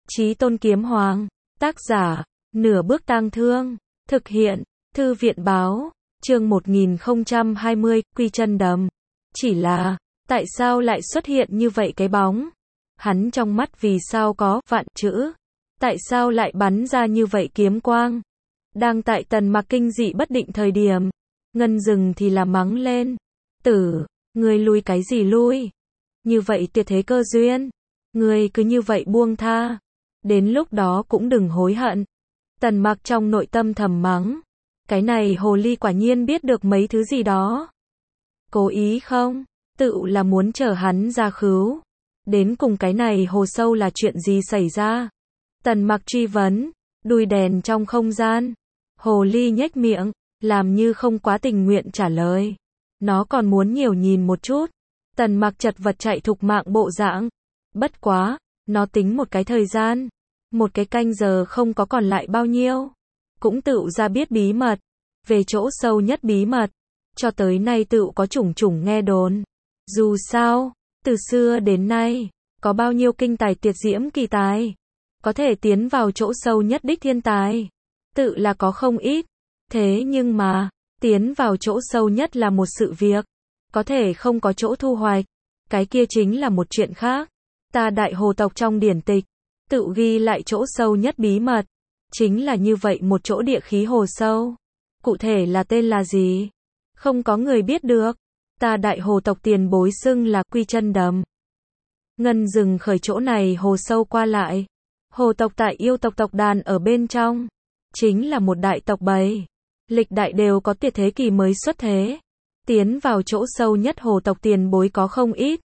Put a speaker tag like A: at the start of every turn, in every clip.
A: Chí Tôn Kiếm Hoàng, tác giả, Nửa Bước Tang Thương, thực hiện, Thư viện Báo, chương 1020, Quy Chân Đầm. Chỉ là, tại sao lại xuất hiện như vậy cái bóng? Hắn trong mắt vì sao có vạn chữ? Tại sao lại bắn ra như vậy kiếm quang? Đang tại Tần Mặc kinh dị bất định thời điểm, Ngân Dừng thì là mắng lên. Tử, ngươi lui cái gì lui? Như vậy tuyệt thế cơ duyên, ngươi cứ như vậy buông tha. Đến lúc đó cũng đừng hối hận. Tần Mặc trong nội tâm thầm mắng. Cái này hồ ly quả nhiên biết được mấy thứ gì đó. Cố ý không? Tự là muốn chờ hắn ra khứu. Đến cùng cái này hồ sâu là chuyện gì xảy ra? Tần Mặc truy vấn. Đuôi đèn trong không gian. Hồ ly nhếch miệng, làm như không quá tình nguyện trả lời. Nó còn muốn nhiều nhìn một chút. Tần Mặc chật vật chạy thục mạng bộ dạng. Bất quá, nó tính một cái thời gian. Một cái canh giờ không có còn lại bao nhiêu. Cũng tự ra biết bí mật. Về chỗ sâu nhất bí mật. Cho tới nay tự có chủng chủng nghe đồn. Dù sao, từ xưa đến nay, có bao nhiêu kinh tài tuyệt diễm kỳ tài. Có thể tiến vào chỗ sâu nhất đích thiên tài. Tự là có không ít. Thế nhưng mà, tiến vào chỗ sâu nhất là một sự việc. Có thể không có chỗ thu hoạch. Cái kia chính là một chuyện khác. Ta Đại Hồ tộc trong điển tịch, tự ghi lại chỗ sâu nhất bí mật. Chính là như vậy một chỗ địa khí hồ sâu. Cụ thể là tên là gì? Không có người biết được. Ta Đại Hồ tộc tiền bối xưng là Quy Chân Đầm. Ngân Dừng khởi chỗ này hồ sâu qua lại. Hồ tộc tại yêu tộc tộc đàn ở bên trong. Chính là một đại tộc bầy. Lịch đại đều có tuyệt thế kỳ mới xuất thế. Tiến vào chỗ sâu nhất hồ tộc tiền bối có không ít.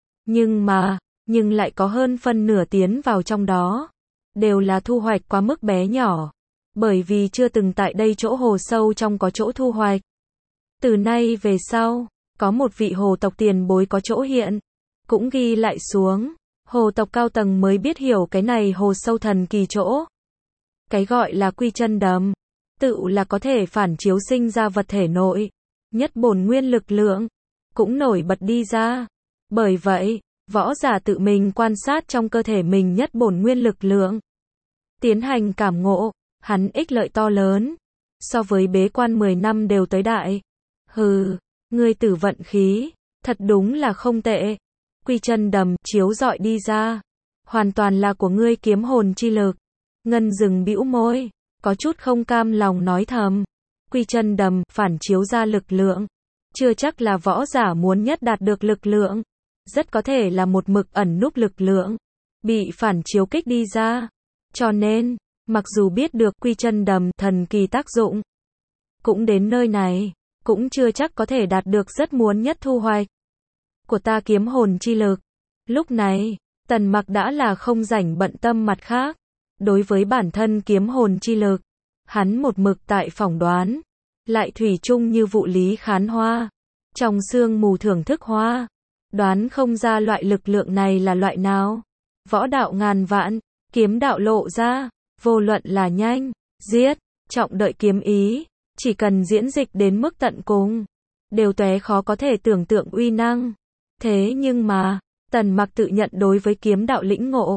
A: Nhưng lại có hơn phân nửa tiến vào trong đó. Đều là thu hoạch quá mức bé nhỏ. Bởi vì chưa từng tại đây chỗ hồ sâu trong có chỗ thu hoạch. Từ nay về sau, có một vị hồ tộc tiền bối có chỗ hiện. Cũng ghi lại xuống. Hồ tộc cao tầng mới biết hiểu cái này hồ sâu thần kỳ chỗ. Cái gọi là Quy Chân Đầm. Tự là có thể phản chiếu sinh ra vật thể nội. Nhất bổn nguyên lực lượng. Cũng nổi bật đi ra. Bởi vậy, võ giả tự mình quan sát trong cơ thể mình nhất bổn nguyên lực lượng. Tiến hành cảm ngộ, hắn ích lợi to lớn. So với bế quan 10 năm đều tới đại. Hừ, ngươi tử vận khí, thật đúng là không tệ. Quy Chân Đầm chiếu rọi đi ra. Hoàn toàn là của ngươi kiếm hồn chi lực. Ngân Dừng bĩu môi, có chút không cam lòng nói thầm. Quy Chân Đầm phản chiếu ra lực lượng. Chưa chắc là võ giả muốn nhất đạt được lực lượng. Rất có thể là một mực ẩn núp lực lượng. Bị phản chiếu kích đi ra. Cho nên, mặc dù biết được Quy Chân Đầm thần kỳ tác dụng. Cũng đến nơi này, cũng chưa chắc có thể đạt được rất muốn nhất thu hoạch. Của ta kiếm hồn chi lực. Lúc này, Tần Mặc đã là không rảnh bận tâm mặt khác. Đối với bản thân kiếm hồn chi lực, hắn một mực tại phỏng đoán. Lại thủy chung như vụ lý khán hoa. Trong sương mù thưởng thức hoa. Đoán không ra loại lực lượng này là loại nào. Võ đạo ngàn vạn, kiếm đạo lộ ra. Vô luận là nhanh, giết, trọng đợi kiếm ý. Chỉ cần diễn dịch đến mức tận cùng. Đều tóe khó có thể tưởng tượng uy năng. Thế nhưng mà, Tần Mặc tự nhận đối với kiếm đạo lĩnh ngộ.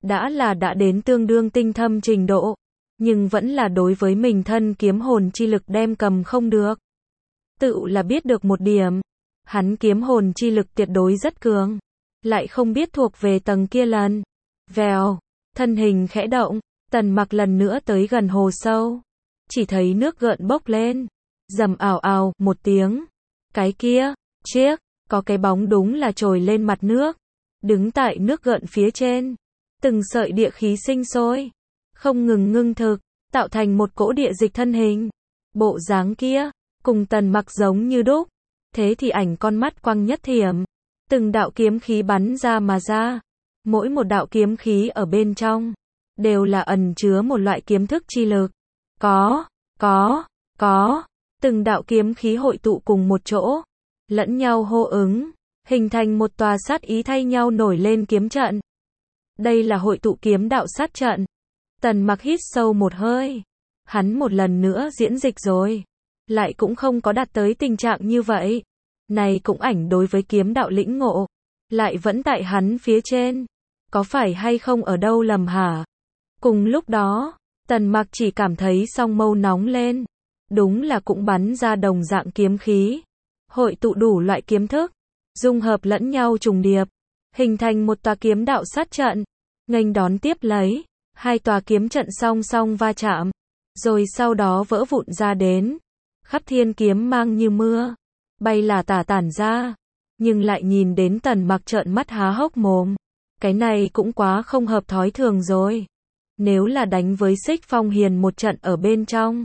A: Đã đến tương đương tinh thâm trình độ. Nhưng vẫn là đối với mình thân kiếm hồn chi lực đem cầm không được. Tự là biết được một điểm. Hắn kiếm hồn chi lực tuyệt đối rất cường. Lại không biết thuộc về tầng kia lần. Vèo, thân hình khẽ động. Tần Mặc lần nữa tới gần hồ sâu. Chỉ thấy nước gợn bốc lên. Rầm ào ào một tiếng. Cái kia, chiếc, có cái bóng đúng là trồi lên mặt nước. Đứng tại nước gợn phía trên. Từng sợi địa khí sinh sôi. Không ngừng ngưng thực. Tạo thành một cỗ địa dịch thân hình. Bộ dáng kia, cùng Tần Mặc giống như đúc. Thế thì ảnh con mắt quăng nhất thiểm. Từng đạo kiếm khí bắn ra mà ra. Mỗi một đạo kiếm khí ở bên trong. Đều là ẩn chứa một loại kiếm thức chi lực. Có. Từng đạo kiếm khí hội tụ cùng một chỗ. Lẫn nhau hô ứng. Hình thành một tòa sát ý thay nhau nổi lên kiếm trận. Đây là hội tụ kiếm đạo sát trận. Tần Mặc hít sâu một hơi. Hắn một lần nữa diễn dịch rồi. Lại cũng không có đạt tới tình trạng như vậy. Này cũng ảnh đối với kiếm đạo lĩnh ngộ. Lại vẫn tại hắn phía trên. Có phải hay không ở đâu lầm hả? Cùng lúc đó, Tần Mặc chỉ cảm thấy song mâu nóng lên. Đúng là cũng bắn ra đồng dạng kiếm khí. Hội tụ đủ loại kiếm thức, dung hợp lẫn nhau trùng điệp, hình thành một tòa kiếm đạo sát trận, nghênh đón tiếp lấy. Hai tòa kiếm trận song song va chạm, rồi sau đó vỡ vụn ra đến. Khắp thiên kiếm mang như mưa, bay là tả tản ra. Nhưng lại nhìn đến Tần Mặc trợn mắt há hốc mồm. Cái này cũng quá không hợp thói thường rồi. Nếu là đánh với Xích Phong Hiền một trận ở bên trong,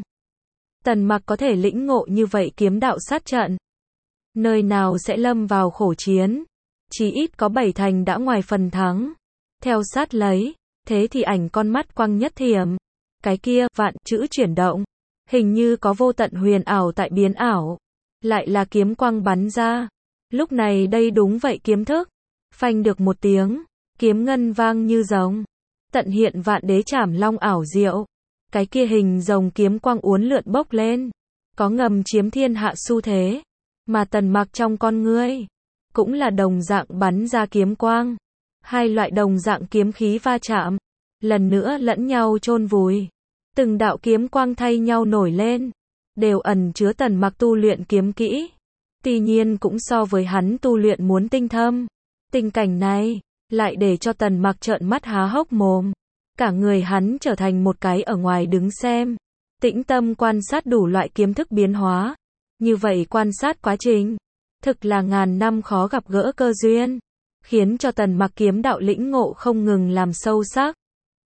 A: Tần Mặc có thể lĩnh ngộ như vậy kiếm đạo sát trận, nơi nào sẽ lâm vào khổ chiến, chí ít có 7 thành đã ngoài phần thắng. Theo sát lấy, thế thì ảnh con mắt quăng nhất thiểm, cái kia vạn chữ chuyển động, hình như có vô tận huyền ảo tại biến ảo, lại là kiếm quang bắn ra. Lúc này đây đúng vậy kiếm thức, phanh được một tiếng, kiếm ngân vang như rồng, tận hiện vạn đế trảm long ảo diệu. Cái kia hình rồng kiếm quang uốn lượn bốc lên, có ngầm chiếm thiên hạ xu thế, mà Tần Mặc trong con ngươi cũng là đồng dạng bắn ra kiếm quang. Hai loại đồng dạng kiếm khí va chạm, lần nữa lẫn nhau chôn vùi. Từng đạo kiếm quang thay nhau nổi lên, đều ẩn chứa Tần Mặc tu luyện kiếm kỹ. Tuy nhiên cũng so với hắn tu luyện muốn tinh thâm. Tình cảnh này lại để cho Tần Mặc trợn mắt há hốc mồm. Cả người hắn trở thành một cái ở ngoài đứng xem, tĩnh tâm quan sát đủ loại kiếm thức biến hóa. Như vậy quan sát quá trình, thực là ngàn năm khó gặp gỡ cơ duyên, khiến cho Tần Mặc kiếm đạo lĩnh ngộ không ngừng làm sâu sắc.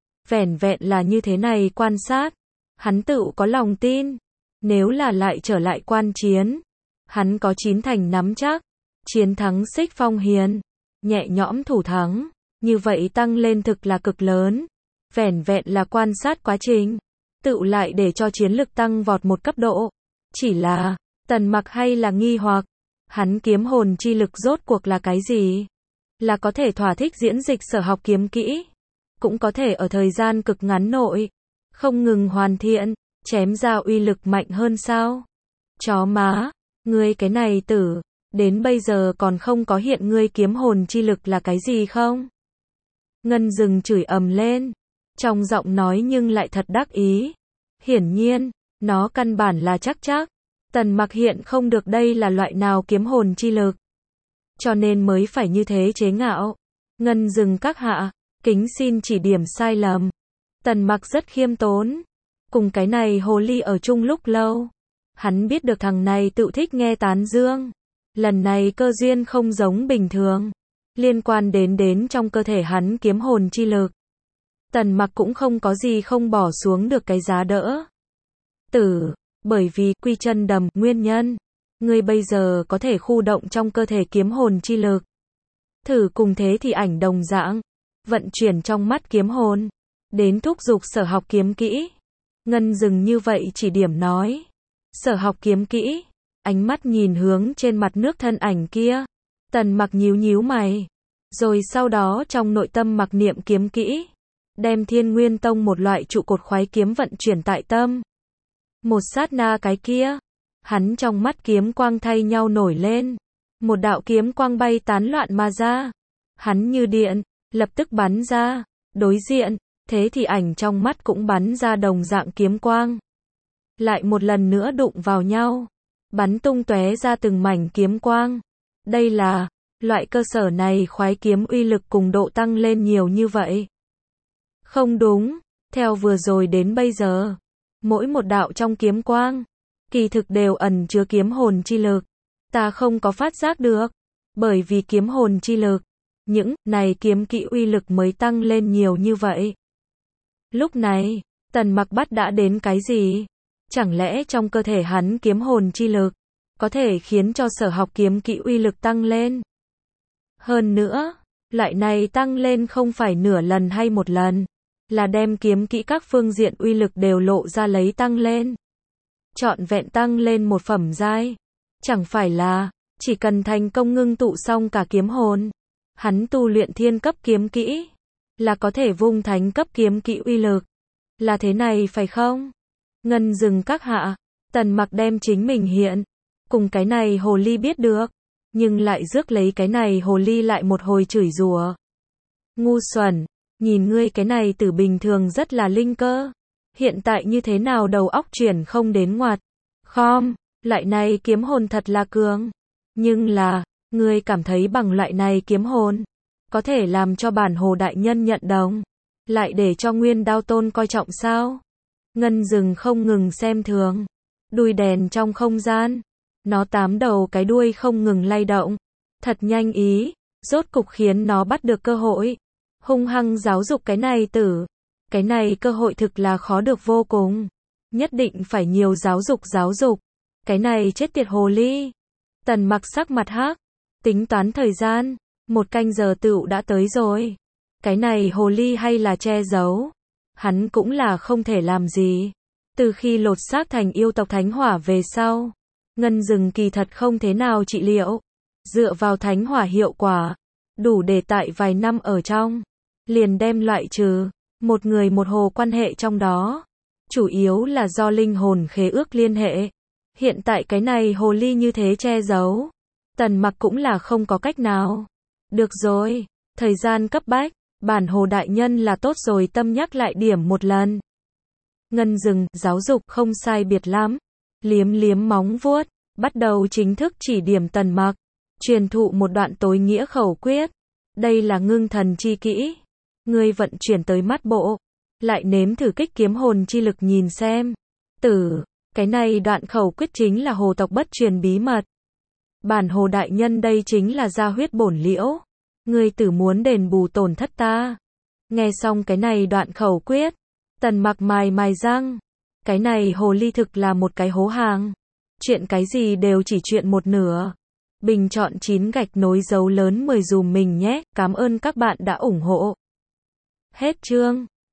A: Vẻn vẹn là như thế này quan sát, hắn tự có lòng tin, nếu là lại trở lại quan chiến, hắn có 9 thành nắm chắc, chiến thắng Xích Phong Hiền, nhẹ nhõm thủ thắng, như vậy tăng lên thực là cực lớn. Vẻn vẹn là quan sát quá trình, tự lại để cho chiến lực tăng vọt một cấp độ. Chỉ là, Tần Mặc hay là nghi hoặc, hắn kiếm hồn chi lực rốt cuộc là cái gì? Là có thể thỏa thích diễn dịch sở học kiếm kỹ, cũng có thể ở thời gian cực ngắn nội, không ngừng hoàn thiện, chém ra uy lực mạnh hơn sao? Chó má, ngươi cái này tử, đến bây giờ còn không có hiện ngươi kiếm hồn chi lực là cái gì không? Ngân Dừng chửi ầm lên, trong giọng nói nhưng lại thật đắc ý. Hiển nhiên, nó căn bản là chắc, Tần Mặc hiện không được đây là loại nào kiếm hồn chi lực, cho nên mới phải như thế chế ngạo. Ngân Dừng các hạ, kính xin chỉ điểm sai lầm. Tần Mặc rất khiêm tốn, cùng cái này hồ ly ở chung lúc lâu, hắn biết được thằng này tự thích nghe tán dương. Lần này cơ duyên không giống bình thường, liên quan đến trong cơ thể hắn kiếm hồn chi lực. Tần Mặc cũng không có gì không bỏ xuống được cái giá đỡ. Bởi vì Quy Chân Đầm nguyên nhân, ngươi bây giờ có thể khu động trong cơ thể kiếm hồn chi lực. Thử cùng thế thì ảnh đồng dạng, vận chuyển trong mắt kiếm hồn, đến thúc giục sở học kiếm kỹ. Ngân Dừng như vậy chỉ điểm nói. Sở học kiếm kỹ, ánh mắt nhìn hướng trên mặt nước thân ảnh kia. Tần Mặc nhíu mày, rồi sau đó trong nội tâm mặc niệm kiếm kỹ, đem Thiên Nguyên Tông một loại trụ cột khoái kiếm vận chuyển tại tâm. Một sát na cái kia, hắn trong mắt kiếm quang thay nhau nổi lên, một đạo kiếm quang bay tán loạn mà ra. Hắn như điện, lập tức bắn ra, đối diện, thế thì ảnh trong mắt cũng bắn ra đồng dạng kiếm quang. Lại một lần nữa đụng vào nhau, bắn tung tóe ra từng mảnh kiếm quang. Đây là, loại cơ sở này khoái kiếm uy lực cùng độ tăng lên nhiều như vậy. Không đúng, theo vừa rồi đến bây giờ, mỗi một đạo trong kiếm quang, kỳ thực đều ẩn chứa kiếm hồn chi lực. Ta không có phát giác được, bởi vì kiếm hồn chi lực, những này kiếm kỹ uy lực mới tăng lên nhiều như vậy. Lúc này, Tần Mặc bắt đã đến cái gì? Chẳng lẽ trong cơ thể hắn kiếm hồn chi lực, có thể khiến cho sở học kiếm kỹ uy lực tăng lên? Hơn nữa, loại này tăng lên không phải nửa lần hay một lần, là đem kiếm kỹ các phương diện uy lực đều lộ ra lấy tăng lên. Trọn vẹn tăng lên một phẩm giai. Chẳng phải là, chỉ cần thành công ngưng tụ xong cả kiếm hồn, hắn tu luyện thiên cấp kiếm kỹ, là có thể vung thánh cấp kiếm kỹ uy lực. Là thế này phải không? Ngân Dừng các hạ, Tần Mặc đem chính mình hiện, cùng cái này hồ ly biết được, nhưng lại rước lấy cái này hồ ly lại một hồi chửi rủa. Ngu xuẩn, Nhìn ngươi cái này tử bình thường rất là linh cơ. Hiện tại như thế nào đầu óc chuyển không đến ngoặt. Khom, loại này kiếm hồn thật là cường. Nhưng là, ngươi cảm thấy bằng loại này kiếm hồn, có thể làm cho bản hồ đại nhân nhận đồng, lại để cho Nguyên Đao Tôn coi trọng sao? Ngân Dừng không ngừng xem thường. Đuôi đèn trong không gian. Nó 8 đầu cái đuôi không ngừng lay động. Thật nhanh ý, rốt cục khiến nó bắt được cơ hội. Hung hăng giáo dục cái này tử. Cái này cơ hội thực là khó được vô cùng. Nhất định phải nhiều giáo dục. Cái này chết tiệt hồ ly. Tần Mặc sắc mặt hắc. Tính toán thời gian. 1 canh giờ tựu đã tới rồi. Cái này hồ ly hay là che giấu. Hắn cũng là không thể làm gì. Từ khi lột xác thành yêu tộc thánh hỏa về sau, Ngân Dừng kỳ thật không thế nào trị liệu. Dựa vào thánh hỏa hiệu quả, đủ để tại vài năm ở trong, liền đem loại trừ một người một hồ quan hệ trong đó. Chủ yếu là do linh hồn khế ước liên hệ. Hiện tại cái này hồ ly như thế che giấu, Tần Mặc cũng là không có cách nào. Được rồi, thời gian cấp bách, bản hồ đại nhân là tốt rồi, tâm nhắc lại điểm một lần. Ngân Dừng, giáo dục không sai biệt lắm. Liếm liếm móng vuốt, bắt đầu chính thức chỉ điểm Tần Mặc, truyền thụ một đoạn tối nghĩa khẩu quyết. Đây là ngưng thần chi kỹ. Ngươi vận chuyển tới mắt bộ, lại nếm thử kích kiếm hồn chi lực nhìn xem. Tử, cái này đoạn khẩu quyết chính là hồ tộc bất truyền bí mật. Bản hồ đại nhân đây chính là gia huyết bổn liễu. Ngươi tử muốn đền bù tổn thất ta. Nghe xong cái này đoạn khẩu quyết, Tần Mặc mài răng. Cái này hồ ly thực là một cái hố hàng. Chuyện cái gì đều chỉ chuyện một nửa. Bình chọn 9 gạch nối dấu lớn 10 dùm mình nhé. Cảm ơn các bạn đã ủng hộ. Hết chương.